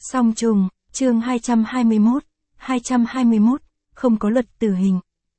Song trùng, chương 221, không có luật tử hình.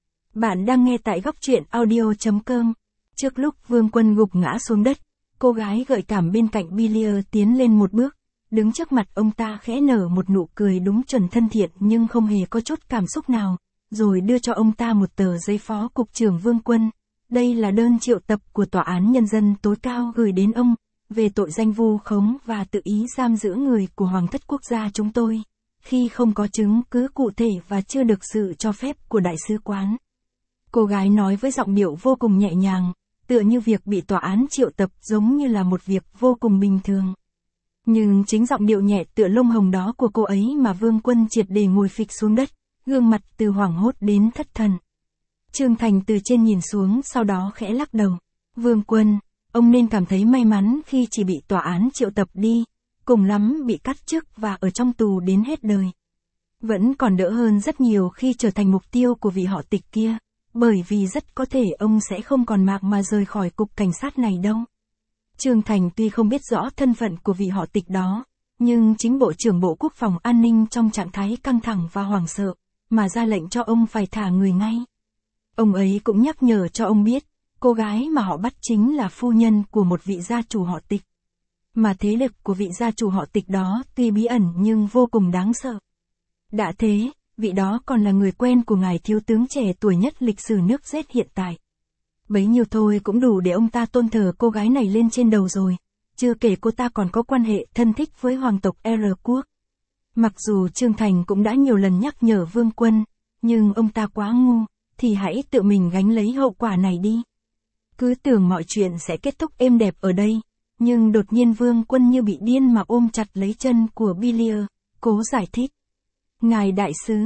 Bạn đang nghe tại góc truyện audio.com. Trước lúc Vương Quân gục ngã xuống đất, cô gái gợi cảm bên cạnh Billier tiến lên một bước, đứng trước mặt ông ta khẽ nở một nụ cười đúng chuẩn thân thiện nhưng không hề có chút cảm xúc nào, rồi đưa cho ông ta một tờ giấy phó cục trưởng Vương Quân. Đây là đơn triệu tập của Tòa án Nhân dân tối cao gửi đến ông, về tội danh vu khống và tự ý giam giữ người của Hoàng thất quốc gia chúng tôi, khi không có chứng cứ cụ thể và chưa được sự cho phép của đại sứ quán. Cô gái nói với giọng điệu vô cùng nhẹ nhàng, tựa như việc bị tòa án triệu tập giống như là một việc vô cùng bình thường. Nhưng chính giọng điệu nhẹ tựa lông hồng đó của cô ấy mà Vương Quân triệt để ngồi phịch xuống đất, gương mặt từ hoảng hốt đến thất thần. Trương Thành từ trên nhìn xuống sau đó khẽ lắc đầu. Vương Quân, ông nên cảm thấy may mắn khi chỉ bị tòa án triệu tập đi, cùng lắm bị cắt chức và ở trong tù đến hết đời. Vẫn còn đỡ hơn rất nhiều khi trở thành mục tiêu của vị họ Tịch kia, bởi vì rất có thể ông sẽ không còn mạc mà rời khỏi cục cảnh sát này đâu. Trương Thành tuy không biết rõ thân phận của vị họ Tịch đó, nhưng chính Bộ trưởng Bộ Quốc phòng An ninh trong trạng thái căng thẳng và hoảng sợ, mà ra lệnh cho ông phải thả người ngay. Ông ấy cũng nhắc nhở cho ông biết, cô gái mà họ bắt chính là phu nhân của một vị gia chủ họ Tịch. Mà thế lực của vị gia chủ họ Tịch đó tuy bí ẩn nhưng vô cùng đáng sợ. Đã thế, vị đó còn là người quen của ngài thiếu tướng trẻ tuổi nhất lịch sử nước Z hiện tại. Bấy nhiêu thôi cũng đủ để ông ta tôn thờ cô gái này lên trên đầu rồi, chưa kể cô ta còn có quan hệ thân thích với hoàng tộc R quốc. Mặc dù Trương Thành cũng đã nhiều lần nhắc nhở Vương Quân, nhưng ông ta quá ngu, thì hãy tự mình gánh lấy hậu quả này đi. Cứ tưởng mọi chuyện sẽ kết thúc êm đẹp ở đây, nhưng đột nhiên Vương Quân như bị điên mà ôm chặt lấy chân của Billier, cố giải thích. Ngài đại sứ,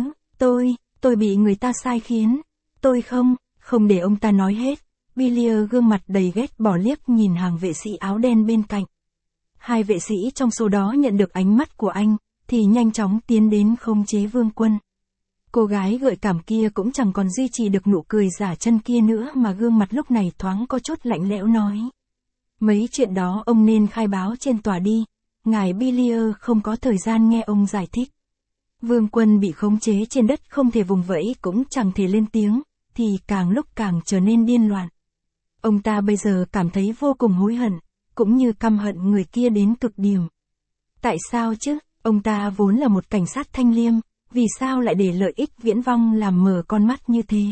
tôi bị người ta sai khiến, tôi không để ông ta nói hết. Billier gương mặt đầy ghét bỏ liếc nhìn hàng vệ sĩ áo đen bên cạnh. Hai vệ sĩ trong số đó nhận được ánh mắt của anh, thì nhanh chóng tiến đến khống chế Vương Quân. Cô gái gợi cảm kia cũng chẳng còn duy trì được nụ cười giả chân kia nữa mà gương mặt lúc này thoáng có chút lạnh lẽo nói. Mấy chuyện đó ông nên khai báo trên tòa đi, ngài Billier không có thời gian nghe ông giải thích. Vương Quân bị khống chế trên đất không thể vùng vẫy cũng chẳng thể lên tiếng, thì càng lúc càng trở nên điên loạn. Ông ta bây giờ cảm thấy vô cùng hối hận, cũng như căm hận người kia đến cực điểm. Tại sao chứ, ông ta vốn là một cảnh sát thanh liêm, vì sao lại để lợi ích viễn vong làm mờ con mắt như thế?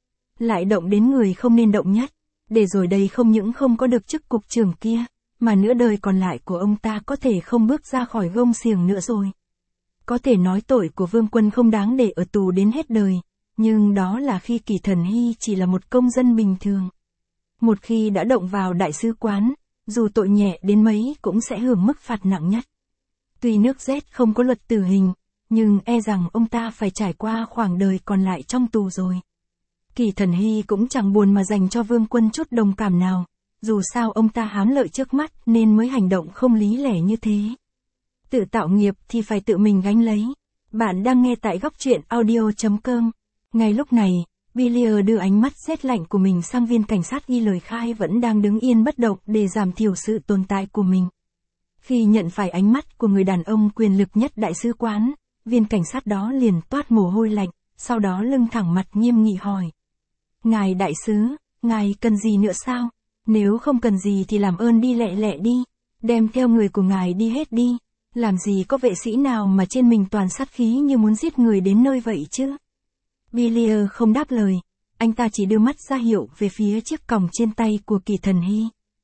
Lại động đến người không nên động nhất, để rồi đây không những không có được chức cục trưởng kia, mà nửa đời còn lại của ông ta có thể không bước ra khỏi gông xiềng nữa rồi. Có thể nói tội của Vương Quân không đáng để ở tù đến hết đời, nhưng đó là khi Kỳ Thần Hy chỉ là một công dân bình thường. Một khi đã động vào đại sứ quán, dù tội nhẹ đến mấy cũng sẽ hưởng mức phạt nặng nhất. Tuy nước Z không có luật tử hình, nhưng e rằng ông ta phải trải qua khoảng đời còn lại trong tù rồi. Kỳ Thần Hy cũng chẳng buồn mà dành cho Vương Quân chút đồng cảm nào, dù sao ông ta hám lợi trước mắt nên mới hành động không lý lẽ như thế. Tự tạo nghiệp thì phải tự mình gánh lấy. Bạn đang nghe tại góc truyện audio.com. Ngay lúc này, Billier đưa ánh mắt rét lạnh của mình sang viên cảnh sát ghi lời khai vẫn đang đứng yên bất động để giảm thiểu sự tồn tại của mình. Khi nhận phải ánh mắt của người đàn ông quyền lực nhất đại sứ quán, viên cảnh sát đó liền toát mồ hôi lạnh, sau đó lưng thẳng mặt nghiêm nghị hỏi. Ngài đại sứ, ngài cần gì nữa sao? Nếu không cần gì thì làm ơn đi lẹ lẹ đi, đem theo người của ngài đi hết đi. Làm gì có vệ sĩ nào mà trên mình toàn sát khí như muốn giết người đến nơi vậy chứ? Billier không đáp lời, anh ta chỉ đưa mắt ra hiệu về phía chiếc còng trên tay của Kỳ Thần Hy.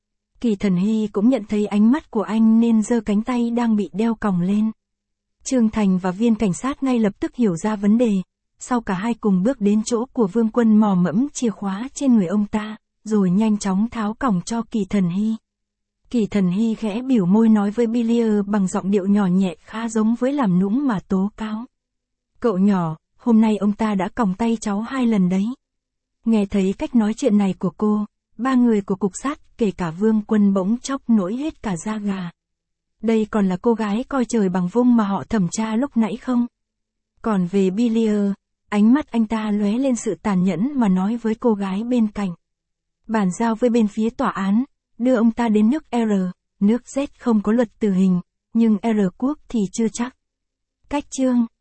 Kỳ Thần Hy cũng nhận thấy ánh mắt của anh nên giơ cánh tay đang bị đeo còng lên. Trương Thành và viên cảnh sát ngay lập tức hiểu ra vấn đề, sau cả hai cùng bước đến chỗ của Vương Quân mò mẫm chìa khóa trên người ông ta, rồi nhanh chóng tháo còng cho Kỳ Thần Hy. Kỳ Thần Hy khẽ biểu môi nói với Billier bằng giọng điệu nhỏ nhẹ khá giống với làm nũng mà tố cáo. Cậu nhỏ, hôm nay ông ta đã còng tay cháu 2 lần đấy. Nghe thấy cách nói chuyện này của cô, ba người của cục sát kể cả Vương Quân bỗng chốc nổi hết cả da gà. Đây còn là cô gái coi trời bằng vung mà họ thẩm tra lúc nãy không? Còn về Billier, ánh mắt anh ta lóe lên sự tàn nhẫn mà nói với cô gái bên cạnh. Bàn giao với bên phía tòa án, đưa ông ta đến nước R, nước Z không có luật tử hình, nhưng R quốc thì chưa chắc. Cách chương